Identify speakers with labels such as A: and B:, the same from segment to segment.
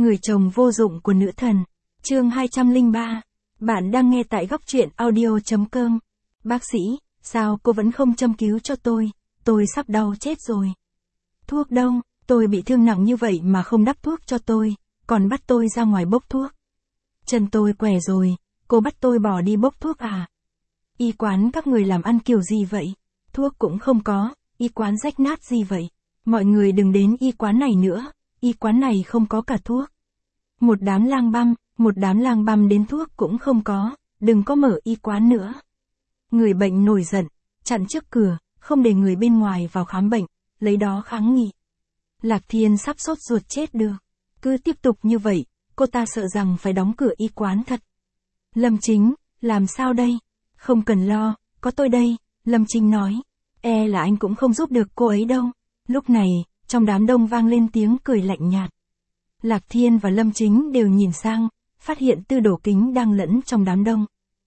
A: Người chồng vô dụng của nữ thần. Chương 203. Bạn đang nghe tại góc truyện audio.com. Bác sĩ, sao cô vẫn không châm cứu cho tôi? Tôi sắp đau chết rồi. Thuốc đâu? Tôi bị thương nặng như vậy mà không đắp thuốc cho tôi, còn bắt tôi ra ngoài bốc thuốc. Chân tôi què rồi, cô bắt tôi bỏ đi bốc thuốc à? Y quán các người làm ăn kiểu gì vậy? Thuốc cũng không có, y quán rách nát gì vậy? Mọi người đừng đến y quán này nữa, y quán này không có cả thuốc. Một đám lang băm đến thuốc cũng không có, đừng có mở y quán nữa. Người bệnh nổi giận, chặn trước cửa, không để người bên ngoài vào khám bệnh, lấy đó kháng nghị. Lạc Thiên sắp sốt ruột chết được. Cứ tiếp tục như vậy, cô ta sợ rằng phải đóng cửa y quán thật. Lâm Chính, làm sao đây? Không cần lo, có tôi đây, Lâm Chính nói. E là anh cũng không giúp được cô ấy đâu. Lúc này, trong đám đông vang lên tiếng cười lạnh nhạt. Lạc Thiên và Lâm Chính đều nhìn sang, phát hiện Tư Đổ Kính đang lẫn trong đám đông.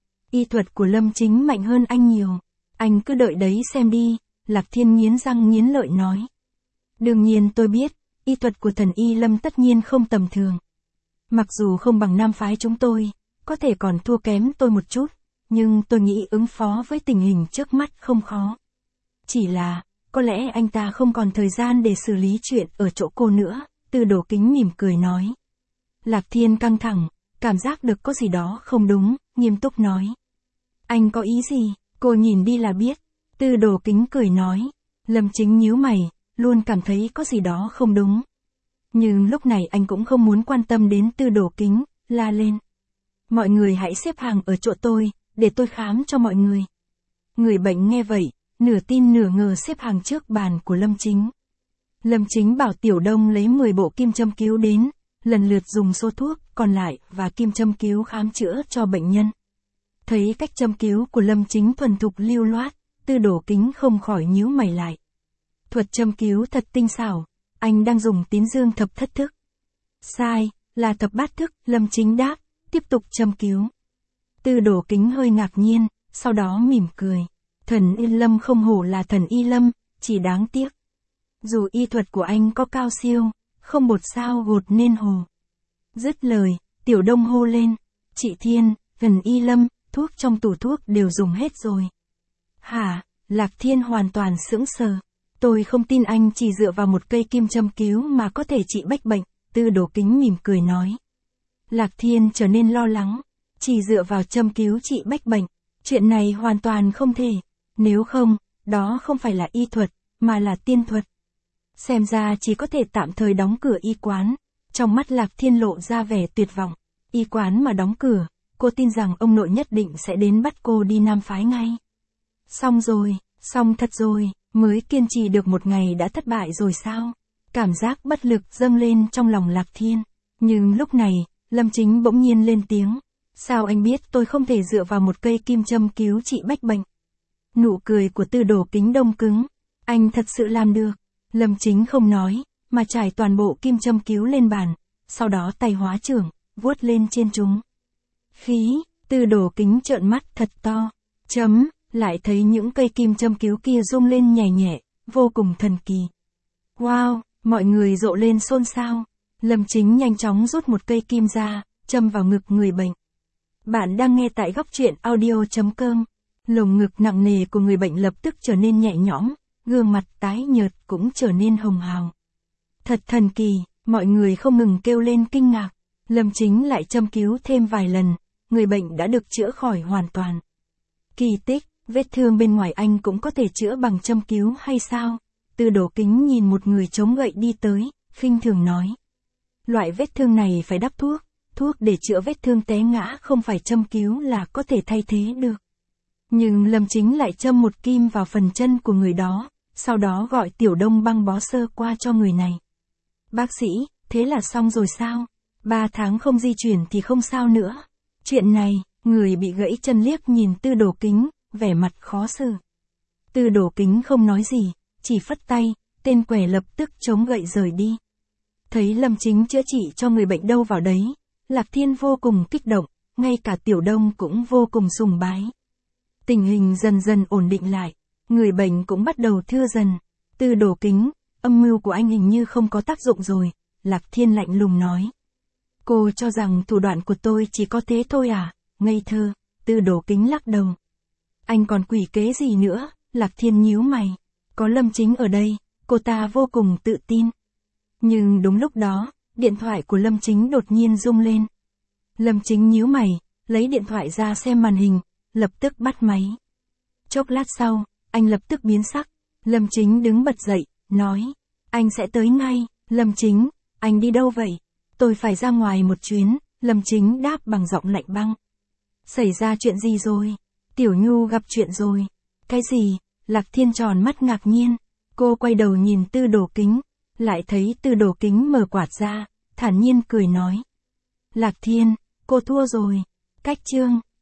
A: Y thuật của Lâm Chính mạnh hơn anh nhiều. Anh cứ đợi đấy xem đi, Lạc Thiên nghiến răng nghiến lợi nói. Đương nhiên tôi biết, y thuật của thần y Lâm tất nhiên không tầm thường. Mặc dù không bằng nam phái chúng tôi, có thể còn thua kém tôi một chút, nhưng tôi nghĩ ứng phó với tình hình trước mắt không khó. Chỉ là, có lẽ anh ta không còn thời gian để xử lý chuyện ở chỗ cô nữa, Tư Đổ Kính mỉm cười nói. Lạc Thiên căng thẳng, cảm giác được có gì đó không đúng, nghiêm túc nói. Anh có ý gì, cô nhìn đi là biết. Tư Đổ Kính cười nói. Lâm Chính nhíu mày, luôn cảm thấy có gì đó không đúng. Nhưng lúc này anh cũng không muốn quan tâm đến Tư Đổ Kính, la lên. Mọi người hãy xếp hàng ở chỗ tôi, để tôi khám cho mọi người. Người bệnh nghe vậy, nửa tin nửa ngờ xếp hàng trước bàn của Lâm Chính. Lâm Chính bảo Tiểu Đông lấy 10 bộ kim châm cứu đến, lần lượt dùng số thuốc còn lại và kim châm cứu khám chữa cho bệnh nhân. Thấy cách châm cứu của Lâm Chính thuần thục lưu loát, Tư Đổ Kính không khỏi nhíu mày lại. Thuật châm cứu thật tinh xảo, anh đang dùng tín dương thập thất thức. Sai, là thập bát thức, Lâm Chính đáp, tiếp tục châm cứu. Tư Đổ Kính hơi ngạc nhiên, sau đó mỉm cười. Thần Y Lâm không hổ là thần Y Lâm, chỉ đáng tiếc. Dù y thuật của anh có cao siêu, không bột sao gột nên hồ. Dứt lời, Tiểu Đông hô lên. Chị Thiên, thần Y Lâm, thuốc trong tủ thuốc đều dùng hết rồi. Hả? Lạc Thiên hoàn toàn sững sờ. Tôi không tin anh chỉ dựa vào một cây kim châm cứu mà có thể trị bách bệnh, Tư Đổ Kính mỉm cười nói. Lạc Thiên trở nên lo lắng. Chỉ dựa vào châm cứu trị bách bệnh, chuyện này hoàn toàn không thể. Nếu không, đó không phải là y thuật, mà là tiên thuật. Xem ra chỉ có thể tạm thời đóng cửa y quán. Trong mắt Lạc Thiên lộ ra vẻ tuyệt vọng. Y quán mà đóng cửa, cô tin rằng ông nội nhất định sẽ đến bắt cô đi nam phái ngay. Xong rồi, xong thật rồi, mới kiên trì được một ngày đã thất bại rồi sao? Cảm giác bất lực dâng lên trong lòng Lạc Thiên. Nhưng lúc này, Lâm Chính bỗng nhiên lên tiếng. Sao anh biết tôi không thể dựa vào một cây kim châm cứu trị bách bệnh? Nụ cười của Tư Đổ Kính đông cứng. Anh thật sự làm được. Lâm Chính không nói, mà trải toàn bộ kim châm cứu lên bàn, sau đó tay hóa trưởng, vuốt lên trên chúng. Khí, Tư Đổ Kính trợn mắt thật to. Lại thấy những cây kim châm cứu kia rung lên nhẹ nhẹ, vô cùng thần kỳ. Wow, mọi người rộ lên xôn xao. Lâm Chính nhanh chóng rút một cây kim ra, châm vào ngực người bệnh. Bạn đang nghe tại góc truyện audio.com. Lồng ngực nặng nề của người bệnh lập tức trở nên nhẹ nhõm, gương mặt tái nhợt cũng trở nên hồng hào. Thật thần kỳ, mọi người không ngừng kêu lên kinh ngạc. Lâm Chính lại châm cứu thêm vài lần, người bệnh đã được chữa khỏi hoàn toàn. Kỳ tích, vết thương bên ngoài anh cũng có thể chữa bằng châm cứu hay sao? Tư Đổ Kính nhìn một người chống gậy đi tới, khinh thường nói. Loại vết thương này phải đắp thuốc, thuốc để chữa vết thương té ngã không phải châm cứu là có thể thay thế được. Nhưng Lâm Chính lại châm một kim vào phần chân của người đó, sau đó gọi Tiểu Đông băng bó sơ qua cho người này. Bác sĩ, thế là xong rồi sao? 3 tháng không di chuyển thì không sao nữa. Chuyện này, người bị gãy chân liếc nhìn Tư Đổ Kính, vẻ mặt khó xử. Tư Đổ Kính không nói gì, chỉ phất tay, tên quẻ lập tức chống gậy rời đi. Thấy Lâm Chính chữa trị cho người bệnh đâu vào đấy, Lạc Thiên vô cùng kích động, ngay cả Tiểu Đông cũng vô cùng sùng bái. Tình hình dần dần ổn định lại, người bệnh cũng bắt đầu thưa dần. Tư Đổ Kính, âm mưu của anh hình như không có tác dụng rồi, Lạc Thiên lạnh lùng nói. Cô cho rằng thủ đoạn của tôi chỉ có thế thôi à? Ngây thơ, Tư Đồ Kính lắc đầu. Anh còn quỷ kế gì nữa? Lạc Thiên nhíu mày. Có Lâm Chính ở đây, cô ta vô cùng tự tin. Nhưng đúng lúc đó, điện thoại của Lâm Chính đột nhiên rung lên. Lâm Chính nhíu mày, lấy điện thoại ra xem màn hình, lập tức bắt máy. Chốc lát sau, anh lập tức biến sắc. Lâm Chính đứng bật dậy, nói. Anh sẽ tới ngay. Lâm Chính, anh đi đâu vậy? Tôi phải ra ngoài một chuyến. Lâm Chính đáp bằng giọng lạnh băng. Xảy ra chuyện gì rồi? Tiểu Nhu gặp chuyện rồi. Cái gì? Lạc Thiên tròn mắt ngạc nhiên. Cô quay đầu nhìn Tư Đồ Kính. Lại thấy Tư Đồ Kính mở quạt ra, thản nhiên cười nói. Lạc Thiên, cô thua rồi. Cách chương.